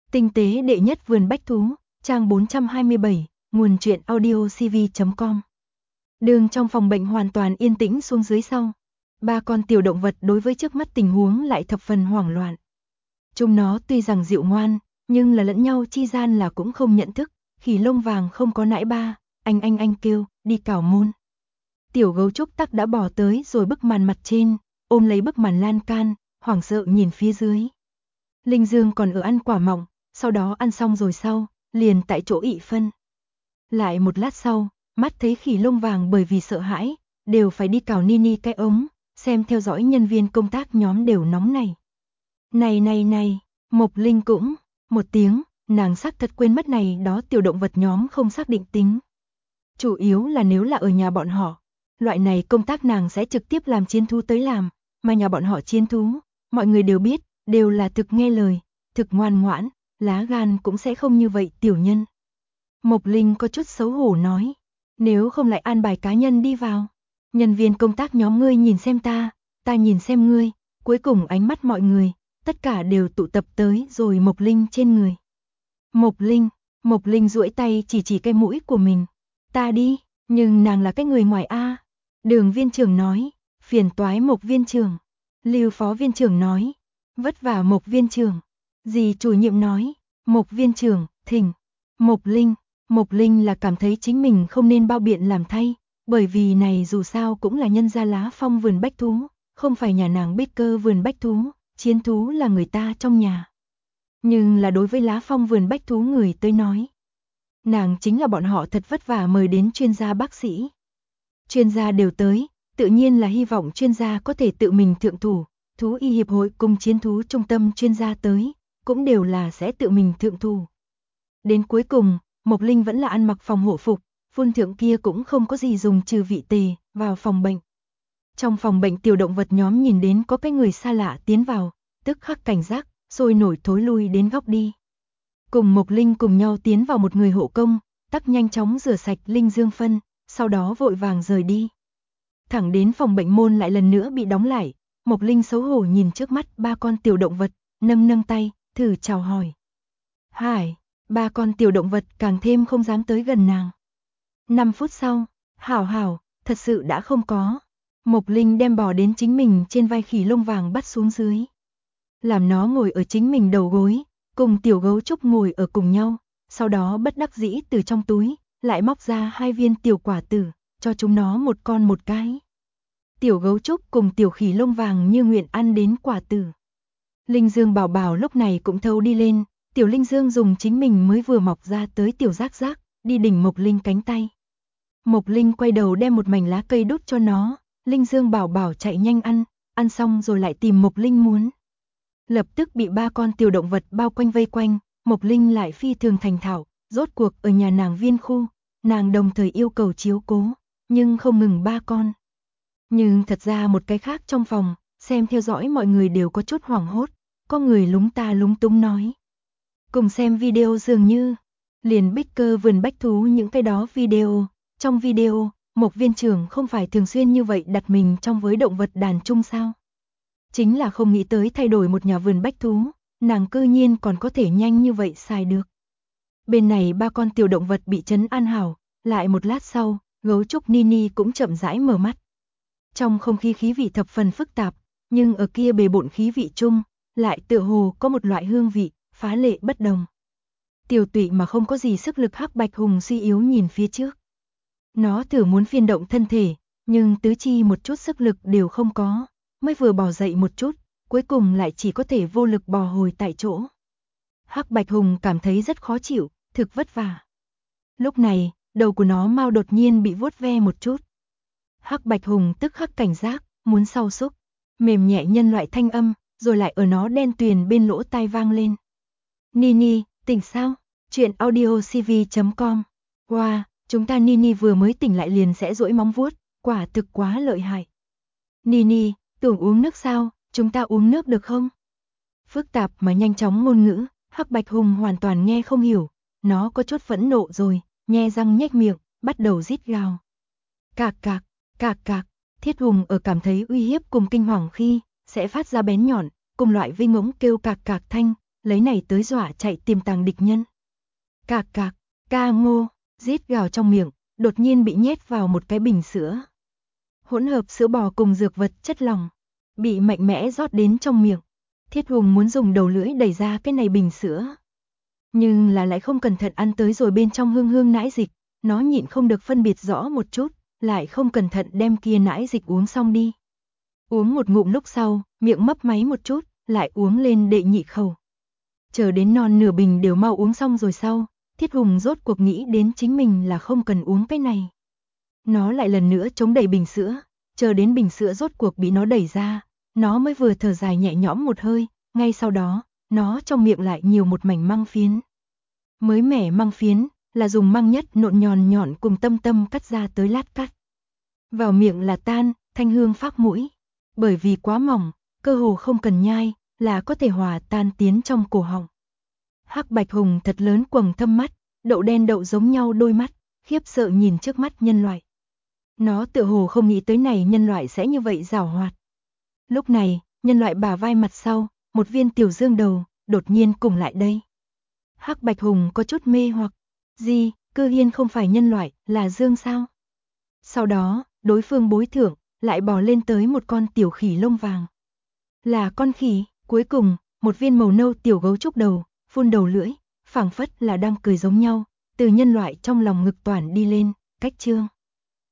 Tinh tế đệ nhất vườn bách thú, trang 427, nguồn truyện audiocv.com. Đường trong phòng bệnh hoàn toàn yên tĩnh xuống dưới sau. Ba con tiểu động vật đối với trước mắt tình huống lại thập phần hoảng loạn. Chúng nó tuy rằng dịu ngoan, nhưng là lẫn nhau chi gian là cũng không nhận thức. Khỉ lông vàng không có nãi ba, anh kêu, đi cào môn. Tiểu gấu trúc tắc đã bỏ tới rồi bức màn mặt trên, ôm lấy bức màn lan can, hoảng sợ nhìn phía dưới. Linh Dương còn ở ăn quả mọng, sau đó ăn xong rồi sau, liền tại chỗ ị phân. Lại một lát sau, mắt thấy khỉ lông vàng bởi vì sợ hãi, đều phải đi cào Nini cái ống, xem theo dõi nhân viên công tác nhóm đều nóng này. Này, Mộc Linh cũng, một tiếng, nàng xác thật quên mất này đó tiểu động vật nhóm không xác định tính. Chủ yếu là nếu là ở nhà bọn họ, loại này công tác nàng sẽ trực tiếp làm chiến thú tới làm, mà nhà bọn họ chiến thú, mọi người đều biết, đều là thực nghe lời, thực ngoan ngoãn, lá gan cũng sẽ không như vậy tiểu nhân. Mộc Linh có chút xấu hổ nói, nếu không lại an bài cá nhân đi vào. Nhân viên công tác nhóm ngươi nhìn xem ta nhìn xem ngươi, cuối cùng ánh mắt mọi người, tất cả đều tụ tập tới rồi Mộc Linh trên người. Mộc Linh duỗi tay chỉ cái mũi của mình. Ta đi, nhưng nàng là cái người ngoài a. Đường viên trưởng nói, phiền toái Mộc viên trưởng. Lưu phó viên trưởng nói, vất vả Mộc viên trưởng. Dì chủ nhiệm nói, Mộc viên trưởng, thỉnh. Mộc Linh là cảm thấy chính mình không nên bao biện làm thay, bởi vì này dù sao cũng là nhân gia Lá Phong vườn bách thú, không phải nhà nàng Bích Cơ vườn bách thú, chiến thú là người ta trong nhà. Nhưng là đối với Lá Phong vườn bách thú người tới nói, nàng chính là bọn họ thật vất vả mời đến chuyên gia bác sĩ. Chuyên gia đều tới, tự nhiên là hy vọng chuyên gia có thể tự mình thượng thủ, thú y hiệp hội cùng chiến thú trung tâm chuyên gia tới, cũng đều là sẽ tự mình thượng thủ. Đến cuối cùng, Mộc Linh vẫn là ăn mặc phòng hộ phục, phun thượng kia cũng không có gì dùng trừ vị tề, vào phòng bệnh. Trong phòng bệnh tiểu động vật nhóm nhìn đến có cái người xa lạ tiến vào, tức khắc cảnh giác, sôi nổi thối lui đến góc đi. Cùng Mộc Linh cùng nhau tiến vào một người hộ công, tắc nhanh chóng rửa sạch Linh Dương phân, sau đó vội vàng rời đi. Thẳng đến phòng bệnh môn lại lần nữa bị đóng lại, Mộc Linh xấu hổ nhìn trước mắt ba con tiểu động vật, nâng tay, thử chào hỏi. Hải, ba con tiểu động vật càng thêm không dám tới gần nàng. 5 phút sau, hảo, thật sự đã không có. Mộc Linh đem bò đến chính mình trên vai khỉ lông vàng bắt xuống dưới. Làm nó ngồi ở chính mình đầu gối, cùng tiểu gấu trúc ngồi ở cùng nhau, sau đó bất đắc dĩ từ trong túi, lại móc ra 2 viên tiểu quả tử, cho chúng nó một con một cái. Tiểu gấu trúc cùng tiểu khỉ lông vàng như nguyện ăn đến quả tử. Linh Dương bảo bảo lúc này cũng thâu đi lên, tiểu Linh Dương dùng chính mình mới vừa mọc ra tới tiểu giác giác, đi đỉnh Mộc Linh cánh tay. Mộc Linh quay đầu đem một mảnh lá cây đút cho nó, Linh Dương bảo bảo chạy nhanh ăn xong rồi lại tìm Mộc Linh muốn. Lập tức bị ba con tiểu động vật bao quanh vây quanh, Mộc Linh lại phi thường thành thạo, rốt cuộc ở nhà nàng viên khu, nàng đồng thời yêu cầu chiếu cố, nhưng không ngừng ba con. Nhưng thật ra một cái khác trong phòng, xem theo dõi mọi người đều có chút hoảng hốt, có người lúng ta lúng túng nói. Cùng xem video dường như, liền Bích Cơ vườn bách thú những cái đó video, trong video, Mộc viên trưởng không phải thường xuyên như vậy đặt mình trong với động vật đàn chung sao. Chính là không nghĩ tới thay đổi một nhà vườn bách thú, nàng cư nhiên còn có thể nhanh như vậy xài được. Bên này ba con tiểu động vật bị trấn an hảo, lại một lát sau, gấu trúc Nini cũng chậm rãi mở mắt. Trong không khí khí vị thập phần phức tạp, nhưng ở kia bề bộn khí vị chung, lại tựa hồ có một loại hương vị, phá lệ bất đồng. Tiểu tụy mà không có gì sức lực hắc bạch hùng suy yếu nhìn phía trước. Nó thử muốn phiên động thân thể, nhưng tứ chi một chút sức lực đều không có, mới vừa bò dậy một chút, cuối cùng lại chỉ có thể vô lực bò hồi tại chỗ. Hắc bạch hùng cảm thấy rất khó chịu, thực vất vả. Lúc này, đầu của nó mau đột nhiên bị vuốt ve một chút. Hắc bạch hùng tức khắc cảnh giác, muốn sau xúc, mềm nhẹ nhân loại thanh âm, rồi lại ở nó đen tuyền bên lỗ tai vang lên. Nini, tỉnh sao? Chuyện audiocv.com. Wow, chúng ta Nini vừa mới tỉnh lại liền sẽ duỗi móng vuốt, quả thực quá lợi hại. Nini, tưởng uống nước sao, chúng ta uống nước được không? Phức tạp mà nhanh chóng ngôn ngữ, Hắc bạch hùng hoàn toàn nghe không hiểu, nó có chút phẫn nộ rồi, nhe răng nhếch miệng, bắt đầu rít gào. Cạc cạc, Thiết Hùng ở cảm thấy uy hiếp cùng kinh hoàng khi, sẽ phát ra bén nhọn, cùng loại vinh ngỗng kêu cạc cạc thanh, lấy này tới dọa chạy tìm tàng địch nhân. Cạc cạc, ca ngô, rít gào trong miệng, đột nhiên bị nhét vào một cái bình sữa. Hỗn hợp sữa bò cùng dược vật chất lỏng, bị mạnh mẽ rót đến trong miệng. Thiết Hùng muốn dùng đầu lưỡi đẩy ra cái này bình sữa. Nhưng là lại không cẩn thận ăn tới rồi bên trong hương hương nãi dịch, nó nhịn không được phân biệt rõ một chút, lại không cẩn thận đem kia nãi dịch uống xong đi. Uống một ngụm lúc sau, miệng mấp máy một chút, lại uống lên đệ nhị khẩu. Chờ đến non nửa bình đều mau uống xong rồi sau, Thiết Hùng rốt cuộc nghĩ đến chính mình là không cần uống cái này. Nó lại lần nữa chống đẩy bình sữa, chờ đến bình sữa rốt cuộc bị nó đẩy ra, nó mới vừa thở dài nhẹ nhõm một hơi, ngay sau đó, nó trong miệng lại nhiều một mảnh măng phiến. Mới mẻ măng phiến, là dùng măng nhất nộn nhọn nhọn cùng tâm tâm cắt ra tới lát cắt. Vào miệng là tan, thanh hương phác mũi. Bởi vì quá mỏng, cơ hồ không cần nhai, là có thể hòa tan tiến trong cổ họng. Hắc Bạch Hùng thật lớn quầng thâm mắt, đậu đen đậu giống nhau đôi mắt, khiếp sợ nhìn trước mắt nhân loại. Nó tựa hồ không nghĩ tới này nhân loại sẽ như vậy giảo hoạt. Lúc này, nhân loại bả vai mặt sau, một viên tiểu dương đầu, đột nhiên cùng lại đây. Hắc Bạch Hùng có chút mê hoặc, gì, Cư Hiên không phải nhân loại, là dương sao? Sau đó, đối phương bối thưởng, lại bò lên tới một con tiểu khỉ lông vàng. Là con khỉ, cuối cùng, một viên màu nâu tiểu gấu trúc đầu, phun đầu lưỡi, phảng phất là đang cười giống nhau, từ nhân loại trong lòng ngực toản đi lên, cách chương.